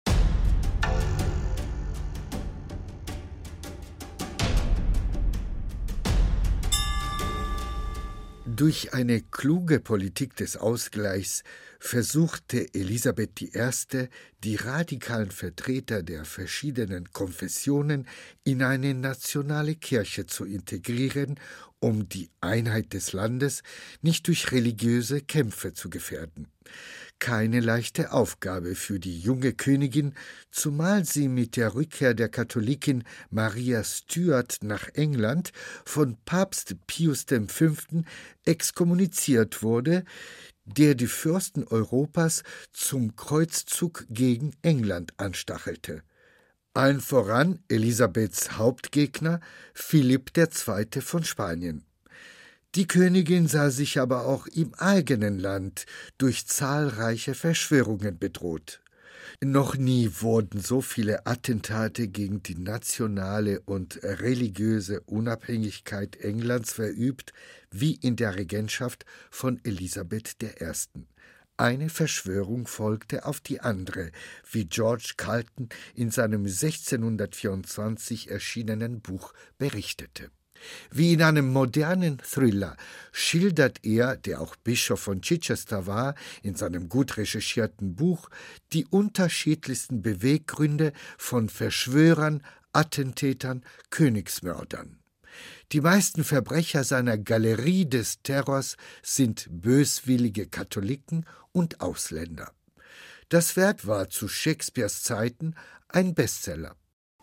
Durch eine kluge Politik des Ausgleichs versuchte Elisabeth die Erste., die radikalen Vertreter der verschiedenen Konfessionen in eine nationale Kirche zu integrieren, um die Einheit des Landes nicht durch religiöse Kämpfe zu gefährden. Keine leichte Aufgabe für die junge Königin, zumal sie mit der Rückkehr der Katholikin Maria Stuart nach England von Papst Pius der Fünfte exkommuniziert wurde, der die Fürsten Europas zum Kreuzzug gegen England anstachelte. Allen voran Elisabeths Hauptgegner Philipp der Zweite von Spanien. Die Königin sah sich aber auch im eigenen Land durch zahlreiche Verschwörungen bedroht. Noch nie wurden so viele Attentate gegen die nationale und religiöse Unabhängigkeit Englands verübt wie in der Regentschaft von Elisabeth der Ersten. Eine Verschwörung folgte auf die andere, wie George Carlton in seinem sechzehnhundertvierundzwanzig erschienenen Buch berichtete. Wie in einem modernen Thriller schildert er, der auch Bischof von Chichester war, in seinem gut recherchierten Buch die unterschiedlichsten Beweggründe von Verschwörern, Attentätern, Königsmördern. Die meisten Verbrecher seiner Galerie des Terrors sind böswillige Katholiken und Ausländer. Das Werk war zu Shakespeares Zeiten ein Bestseller.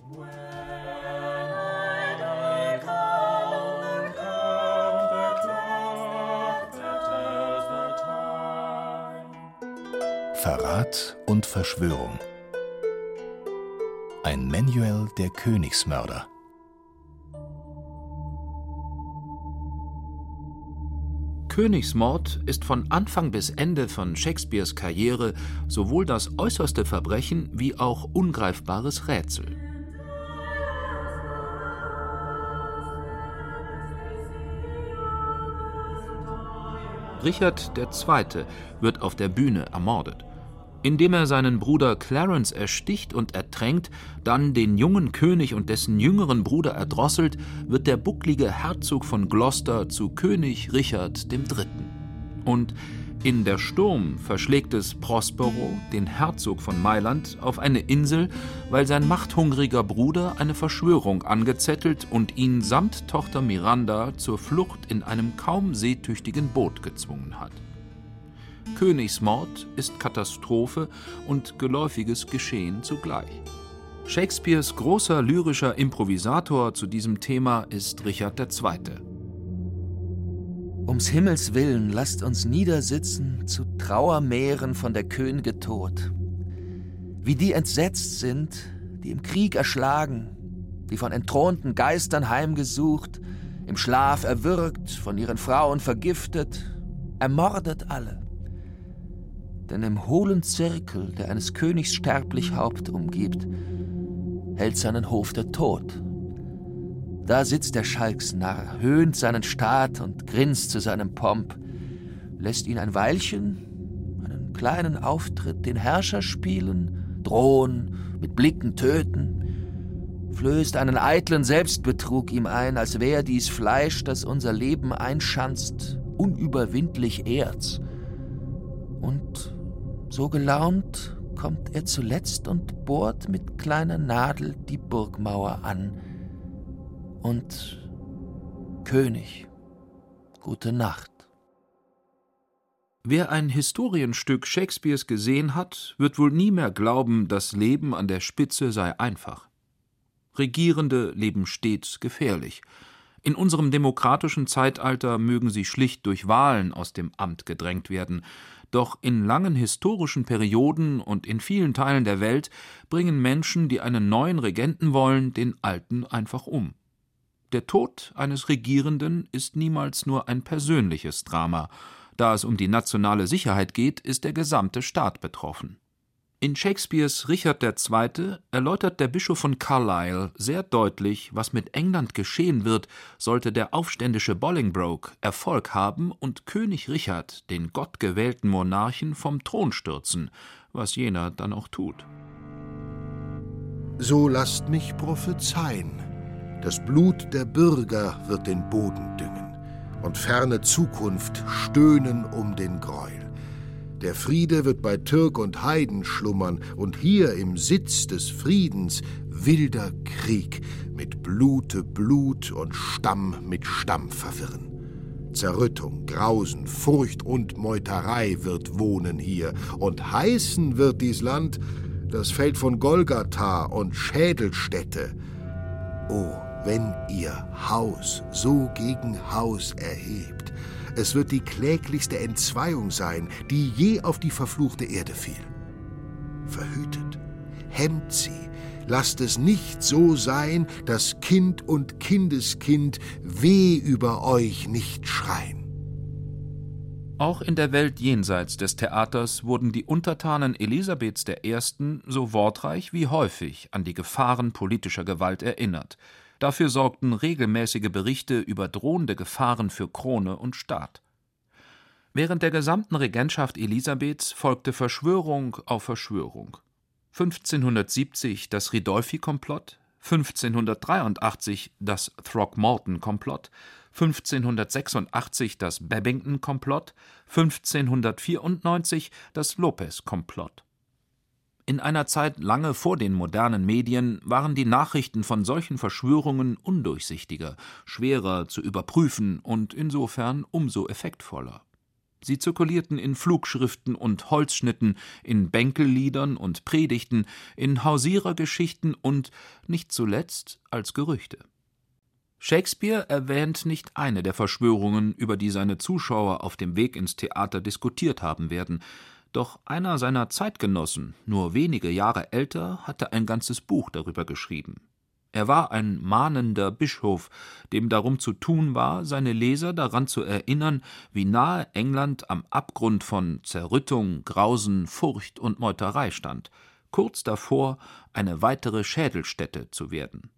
Verrat und Verschwörung. Ein Manual der Königsmörder. Königsmord ist von Anfang bis Ende von Shakespeares Karriere sowohl das äußerste Verbrechen wie auch ungreifbares Rätsel. Richard der Zweite wird auf der Bühne ermordet. Indem er seinen Bruder Clarence ersticht und ertränkt, dann den jungen König und dessen jüngeren Bruder erdrosselt, wird der bucklige Herzog von Gloucester zu König Richard der Dritte. Und in Der Sturm verschlägt es Prospero, den Herzog von Mailand, auf eine Insel, weil sein machthungriger Bruder eine Verschwörung angezettelt und ihn samt Tochter Miranda zur Flucht in einem kaum seetüchtigen Boot gezwungen hat. Königsmord ist Katastrophe und geläufiges Geschehen zugleich. Shakespeares großer lyrischer Improvisator zu diesem Thema ist Richard der Zweite. Ums Himmels Willen, lasst uns niedersitzen zu Trauermeeren von der Könige Tod. Wie die entsetzt sind, die im Krieg erschlagen, die von entthronten Geistern heimgesucht, im Schlaf erwürgt, von ihren Frauen vergiftet, ermordet alle. Denn im hohlen Zirkel, der eines Königs sterblich Haupt umgibt, hält seinen Hof der Tod. Da sitzt der Schalksnarr, höhnt seinen Staat und grinst zu seinem Pomp, lässt ihn ein Weilchen, einen kleinen Auftritt, den Herrscher spielen, drohen, mit Blicken töten, flößt einen eitlen Selbstbetrug ihm ein, als wär dies Fleisch, das unser Leben einschanzt, unüberwindlich Erz. Und so gelaunt kommt er zuletzt und bohrt mit kleiner Nadel die Burgmauer an. Und König, gute Nacht. Wer ein Historienstück Shakespeares gesehen hat, wird wohl nie mehr glauben, das Leben an der Spitze sei einfach. Regierende leben stets gefährlich. In unserem demokratischen Zeitalter mögen sie schlicht durch Wahlen aus dem Amt gedrängt werden. Doch in langen historischen Perioden und in vielen Teilen der Welt bringen Menschen, die einen neuen Regenten wollen, den alten einfach um. Der Tod eines Regierenden ist niemals nur ein persönliches Drama. Da es um die nationale Sicherheit geht, ist der gesamte Staat betroffen. In Shakespeares Richard der Zweite erläutert der Bischof von Carlisle sehr deutlich, was mit England geschehen wird, sollte der aufständische Bolingbroke Erfolg haben und König Richard den gottgewählten Monarchen vom Thron stürzen, was jener dann auch tut. So lasst mich prophezeien. Das Blut der Bürger wird den Boden düngen und ferne Zukunft stöhnen um den Gräuel. Der Friede wird bei Türk und Heiden schlummern und hier im Sitz des Friedens wilder Krieg mit Blute Blut und Stamm mit Stamm verwirren. Zerrüttung, Grausen, Furcht und Meuterei wird wohnen hier und heißen wird dies Land das Feld von Golgatha und Schädelstätte. Oh, wenn ihr Haus so gegen Haus erhebt, Es wird die kläglichste Entzweiung sein, die je auf die verfluchte Erde fiel. Verhütet, hemmt sie, lasst es nicht so sein, dass Kind und Kindeskind weh über euch nicht schreien. Auch in der Welt jenseits des Theaters wurden die Untertanen Elisabeths I. so wortreich wie häufig an die Gefahren politischer Gewalt erinnert. Dafür sorgten regelmäßige Berichte über drohende Gefahren für Krone und Staat. Während der gesamten Regentschaft Elisabeths folgte Verschwörung auf Verschwörung. fünfzehnhundertsiebzig das Ridolfi-Komplott, fünfzehnhundertdreiundachtzig das Throckmorton-Komplott, fünfzehnhundertsechsundachtzig das Babington-Komplott, fünfzehnhundertvierundneunzig das Lopez-Komplott. In einer Zeit lange vor den modernen Medien waren die Nachrichten von solchen Verschwörungen undurchsichtiger, schwerer zu überprüfen und insofern umso effektvoller. Sie zirkulierten in Flugschriften und Holzschnitten, in Bänkelliedern und Predigten, in Hausierergeschichten und, nicht zuletzt, als Gerüchte. Shakespeare erwähnt nicht eine der Verschwörungen, über die seine Zuschauer auf dem Weg ins Theater diskutiert haben werden. Doch einer seiner Zeitgenossen, nur wenige Jahre älter, hatte ein ganzes Buch darüber geschrieben. Er war ein mahnender Bischof, dem darum zu tun war, seine Leser daran zu erinnern, wie nahe England am Abgrund von Zerrüttung, Grausen, Furcht und Meuterei stand, kurz davor, eine weitere Schädelstätte zu werden.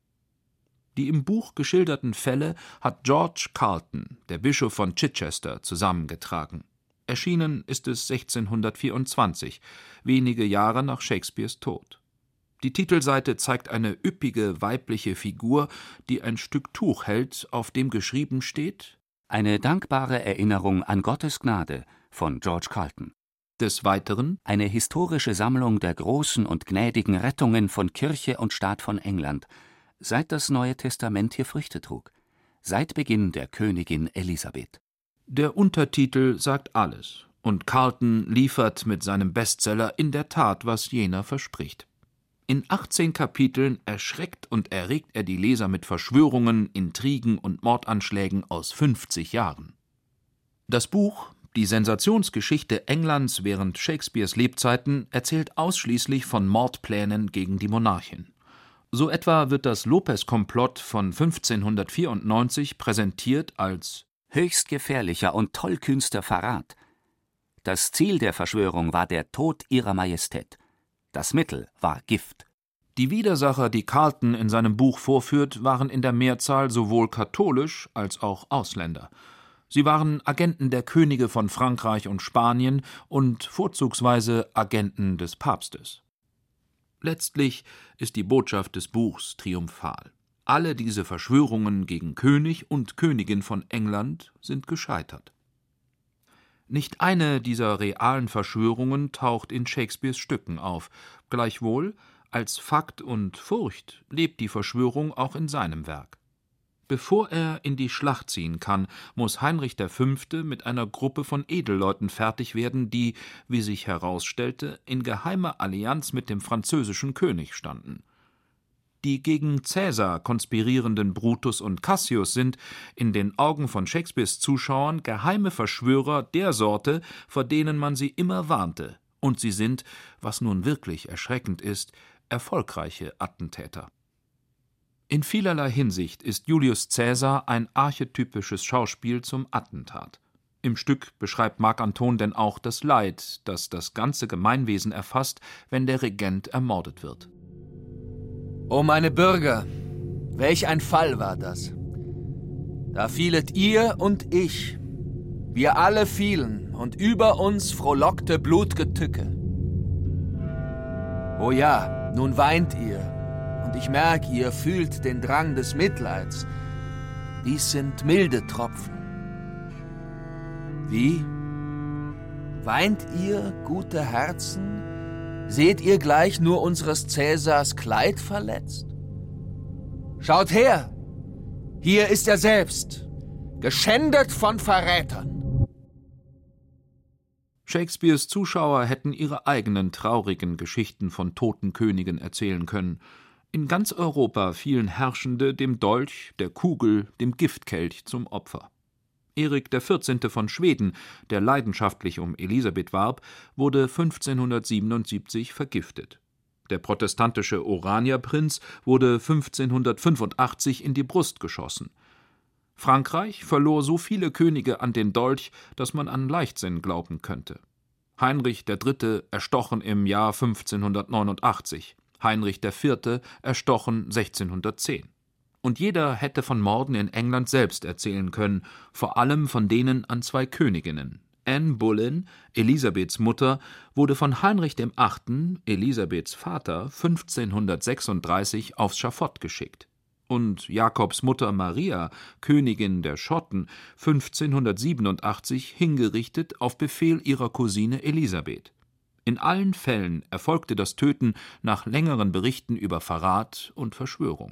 Die im Buch geschilderten Fälle hat George Carleton, der Bischof von Chichester, zusammengetragen. Erschienen ist es sechzehnhundertvierundzwanzig, wenige Jahre nach Shakespeares Tod. Die Titelseite zeigt eine üppige weibliche Figur, die ein Stück Tuch hält, auf dem geschrieben steht: Eine dankbare Erinnerung an Gottes Gnade von George Carleton. Des Weiteren eine historische Sammlung der großen und gnädigen Rettungen von Kirche und Staat von England, seit das Neue Testament hier Früchte trug, seit Beginn der Königin Elisabeth. Der Untertitel sagt alles, und Carleton liefert mit seinem Bestseller in der Tat, was jener verspricht. In achtzehn Kapiteln erschreckt und erregt er die Leser mit Verschwörungen, Intrigen und Mordanschlägen aus fünfzig Jahren. Das Buch, die Sensationsgeschichte Englands während Shakespeares Lebzeiten, erzählt ausschließlich von Mordplänen gegen die Monarchin. So etwa wird das Lopez-Komplott von fünfzehnhundertvierundneunzig präsentiert als höchst gefährlicher und tollkühnster Verrat. Das Ziel der Verschwörung war der Tod ihrer Majestät. Das Mittel war Gift. Die Widersacher, die Carleton in seinem Buch vorführt, waren in der Mehrzahl sowohl katholisch als auch Ausländer. Sie waren Agenten der Könige von Frankreich und Spanien und vorzugsweise Agenten des Papstes. Letztlich ist die Botschaft des Buchs triumphal. Alle diese Verschwörungen gegen König und Königin von England sind gescheitert. Nicht eine dieser realen Verschwörungen taucht in Shakespeares Stücken auf. Gleichwohl, als Fakt und Furcht lebt die Verschwörung auch in seinem Werk. Bevor er in die Schlacht ziehen kann, muss Heinrich der Fünfte mit einer Gruppe von Edelleuten fertig werden, die, wie sich herausstellte, in geheimer Allianz mit dem französischen König standen. Die gegen Cäsar konspirierenden Brutus und Cassius sind, in den Augen von Shakespeares Zuschauern, geheime Verschwörer der Sorte, vor denen man sie immer warnte, und sie sind, was nun wirklich erschreckend ist, erfolgreiche Attentäter. In vielerlei Hinsicht ist Julius Cäsar ein archetypisches Schauspiel zum Attentat. Im Stück beschreibt Marc Anton denn auch das Leid, das das ganze Gemeinwesen erfasst, wenn der Regent ermordet wird. O meine Bürger, welch ein Fall war das! Da fielet ihr und ich, wir alle fielen, und über uns frohlockte blut'ge Tücke. O ja, nun weint ihr, und ich merk, ihr fühlt den Drang des Mitleids. Dies sind milde Tropfen. Wie? Weint ihr, gute Herzen? Seht ihr gleich nur unseres Cäsars Kleid verletzt? Schaut her! Hier ist er selbst, geschändet von Verrätern. Shakespeares Zuschauer hätten ihre eigenen traurigen Geschichten von toten Königen erzählen können. In ganz Europa fielen Herrschende dem Dolch, der Kugel, dem Giftkelch zum Opfer. Erik der Vierzehnte von Schweden, der leidenschaftlich um Elisabeth warb, wurde fünfzehnhundertsiebenundsiebzig vergiftet. Der protestantische Oranierprinz wurde fünfzehnhundertfünfundachtzig in die Brust geschossen. Frankreich verlor so viele Könige an den Dolch, dass man an Leichtsinn glauben könnte. Heinrich der Dritte erstochen im Jahr fünfzehnhundertneunundachtzig, Heinrich der Vierte erstochen sechzehnhundertzehn. Und jeder hätte von Morden in England selbst erzählen können, vor allem von denen an zwei Königinnen. Anne Boleyn, Elisabeths Mutter, wurde von Heinrich dem Achten, Elisabeths Vater, fünfzehnhundertsechsunddreißig aufs Schafott geschickt. Und Jakobs Mutter Maria, Königin der Schotten, fünfzehnhundertsiebenundachtzig hingerichtet auf Befehl ihrer Cousine Elisabeth. In allen Fällen erfolgte das Töten nach längeren Berichten über Verrat und Verschwörung.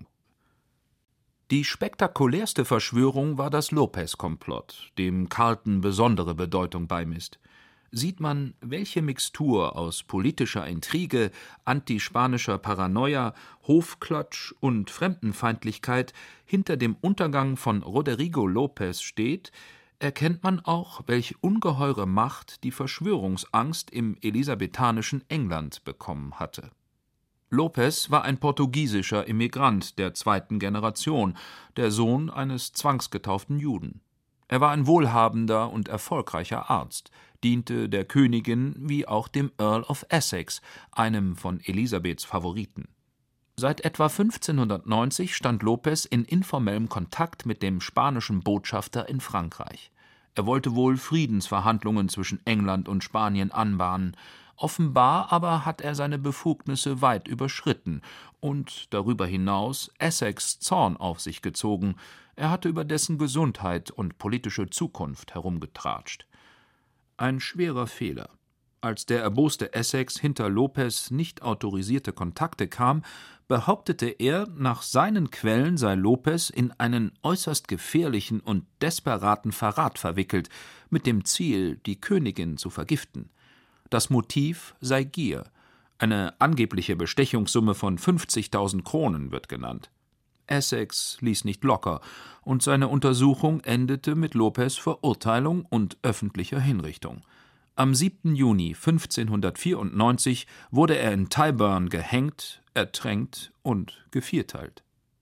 Die spektakulärste Verschwörung war das Lopez-Komplott, dem Carleton besondere Bedeutung beimisst. Sieht man, welche Mixtur aus politischer Intrige, antispanischer Paranoia, Hofklatsch und Fremdenfeindlichkeit hinter dem Untergang von Roderigo Lopez steht, erkennt man auch, welche ungeheure Macht die Verschwörungsangst im elisabethanischen England bekommen hatte. Lopez war ein portugiesischer Immigrant der zweiten Generation, der Sohn eines zwangsgetauften Juden. Er war ein wohlhabender und erfolgreicher Arzt, diente der Königin wie auch dem Earl of Essex, einem von Elisabeths Favoriten. Seit etwa fünfzehnhundertneunzig stand Lopez in informellem Kontakt mit dem spanischen Botschafter in Frankreich. Er wollte wohl Friedensverhandlungen zwischen England und Spanien anbahnen. Offenbar aber hat er seine Befugnisse weit überschritten und darüber hinaus Essex Zorn auf sich gezogen. Er hatte über dessen Gesundheit und politische Zukunft herumgetratscht. Ein schwerer Fehler. Als der erboste Essex hinter Lopez nicht autorisierte Kontakte kam, behauptete er, nach seinen Quellen sei Lopez in einen äußerst gefährlichen und desperaten Verrat verwickelt, mit dem Ziel, die Königin zu vergiften. Das Motiv sei Gier. Eine angebliche Bestechungssumme von fünfzigtausend Kronen wird genannt. Essex ließ nicht locker, und seine Untersuchung endete mit Lopez' Verurteilung und öffentlicher Hinrichtung. Am siebten Juni fünfzehnhundertvierundneunzig wurde er in Tyburn gehängt, ertränkt und gevierteilt.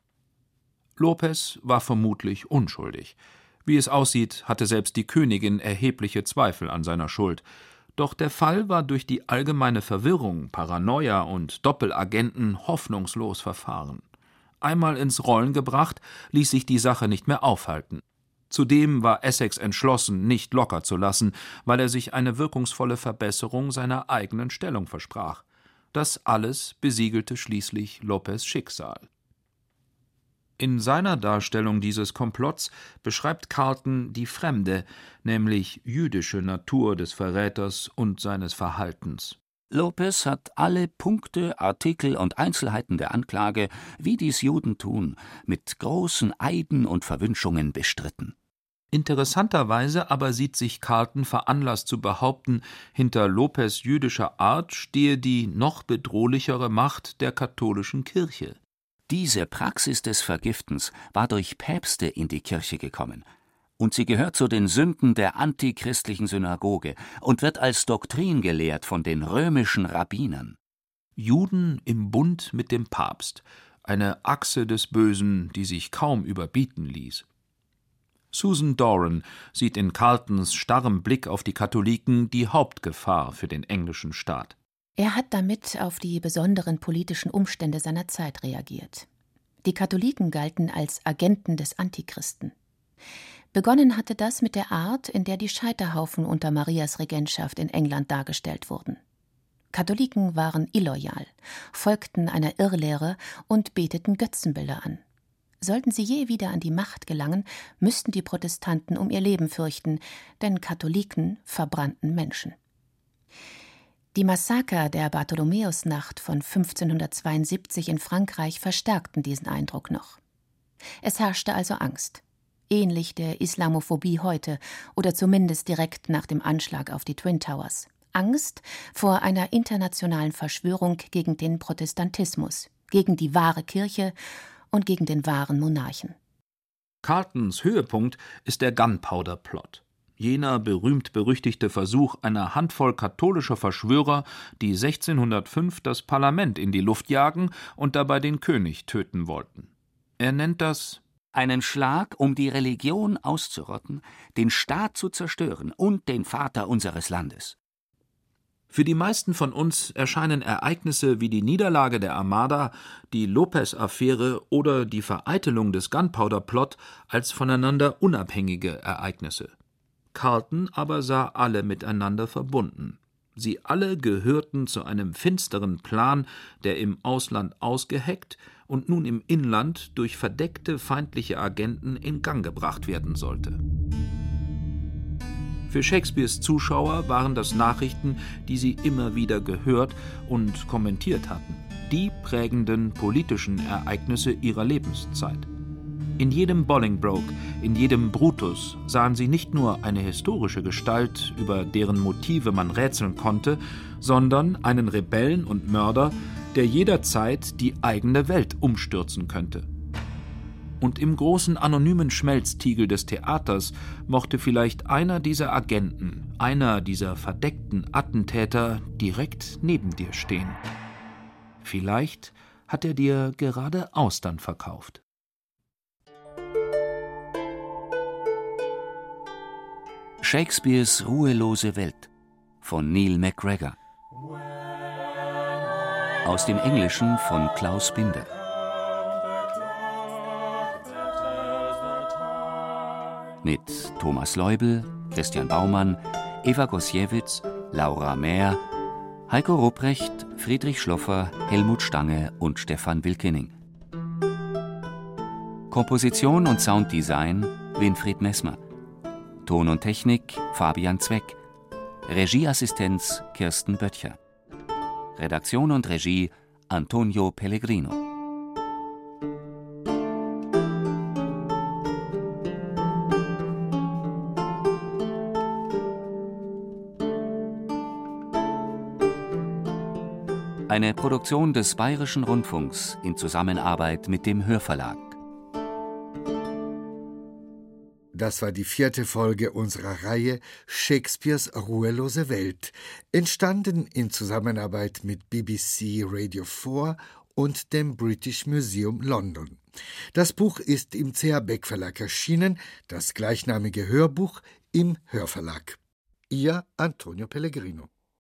Lopez war vermutlich unschuldig. Wie es aussieht, hatte selbst die Königin erhebliche Zweifel an seiner Schuld. Doch der Fall war durch die allgemeine Verwirrung, Paranoia und Doppelagenten hoffnungslos verfahren. Einmal ins Rollen gebracht, ließ sich die Sache nicht mehr aufhalten. Zudem war Essex entschlossen, nicht locker zu lassen, weil er sich eine wirkungsvolle Verbesserung seiner eigenen Stellung versprach. Das alles besiegelte schließlich Lopez' Schicksal. In seiner Darstellung dieses Komplotts beschreibt Carleton die fremde, nämlich jüdische Natur des Verräters und seines Verhaltens. Lopez hat alle Punkte, Artikel und Einzelheiten der Anklage, wie dies Juden tun, mit großen Eiden und Verwünschungen bestritten. Interessanterweise aber sieht sich Carleton veranlasst zu behaupten, hinter Lopez' jüdischer Art stehe die noch bedrohlichere Macht der katholischen Kirche. Diese Praxis des Vergiftens war durch Päpste in die Kirche gekommen, und sie gehört zu den Sünden der antichristlichen Synagoge und wird als Doktrin gelehrt von den römischen Rabbinern. Juden im Bund mit dem Papst, eine Achse des Bösen, die sich kaum überbieten ließ. Susan Doran sieht in Carletons starrem Blick auf die Katholiken die Hauptgefahr für den englischen Staat. Er hat damit auf die besonderen politischen Umstände seiner Zeit reagiert. Die Katholiken galten als Agenten des Antichristen. Begonnen hatte das mit der Art, in der die Scheiterhaufen unter Marias Regentschaft in England dargestellt wurden. Katholiken waren illoyal, folgten einer Irrlehre und beteten Götzenbilder an. Sollten sie je wieder an die Macht gelangen, müssten die Protestanten um ihr Leben fürchten, denn Katholiken verbrannten Menschen. Die Massaker der Bartholomäusnacht von fünfzehnhundertzweiundsiebzig in Frankreich verstärkten diesen Eindruck noch. Es herrschte also Angst, ähnlich der Islamophobie heute oder zumindest direkt nach dem Anschlag auf die Twin Towers. Angst vor einer internationalen Verschwörung gegen den Protestantismus, gegen die wahre Kirche und gegen den wahren Monarchen. Carltons Höhepunkt ist der Gunpowder-Plot. Jener berühmt-berüchtigte Versuch einer Handvoll katholischer Verschwörer, die sechzehnhundertfünf das Parlament in die Luft jagen und dabei den König töten wollten. Er nennt das einen Schlag, um die Religion auszurotten, den Staat zu zerstören und den Vater unseres Landes. Für die meisten von uns erscheinen Ereignisse wie die Niederlage der Armada, die Lopez-Affäre oder die Vereitelung des Gunpowder-Plot als voneinander unabhängige Ereignisse. Carlton aber sah alle miteinander verbunden. Sie alle gehörten zu einem finsteren Plan, der im Ausland ausgeheckt und nun im Inland durch verdeckte feindliche Agenten in Gang gebracht werden sollte. Für Shakespeares Zuschauer waren das Nachrichten, die sie immer wieder gehört und kommentiert hatten, die prägenden politischen Ereignisse ihrer Lebenszeit. In jedem Bolingbroke, in jedem Brutus sahen sie nicht nur eine historische Gestalt, über deren Motive man rätseln konnte, sondern einen Rebellen und Mörder, der jederzeit die eigene Welt umstürzen könnte. Und im großen anonymen Schmelztiegel des Theaters mochte vielleicht einer dieser Agenten, einer dieser verdeckten Attentäter direkt neben dir stehen. Vielleicht hat er dir gerade Austern verkauft. Shakespeares ruhelose Welt von Neil MacGregor. Aus dem Englischen von Klaus Binder. Mit Thomas Leubel, Christian Baumann, Eva Gosiewicz, Laura Mehr, Heiko Rupprecht, Friedrich Schloffer, Helmut Stange und Stefan Wilkening. Komposition und Sounddesign Winfried Messmer. Ton und Technik Fabian Zweck. Regieassistenz Kirsten Böttcher. Redaktion und Regie Antonio Pellegrino. Eine Produktion des Bayerischen Rundfunks in Zusammenarbeit mit dem Hörverlag. Das war die vierte Folge unserer Reihe Shakespeares ruhelose Welt, entstanden in Zusammenarbeit mit B B C Radio vier und dem British Museum London. Das Buch ist im C A Beck Verlag erschienen, das gleichnamige Hörbuch im Hörverlag. Ihr Antonio Pellegrino.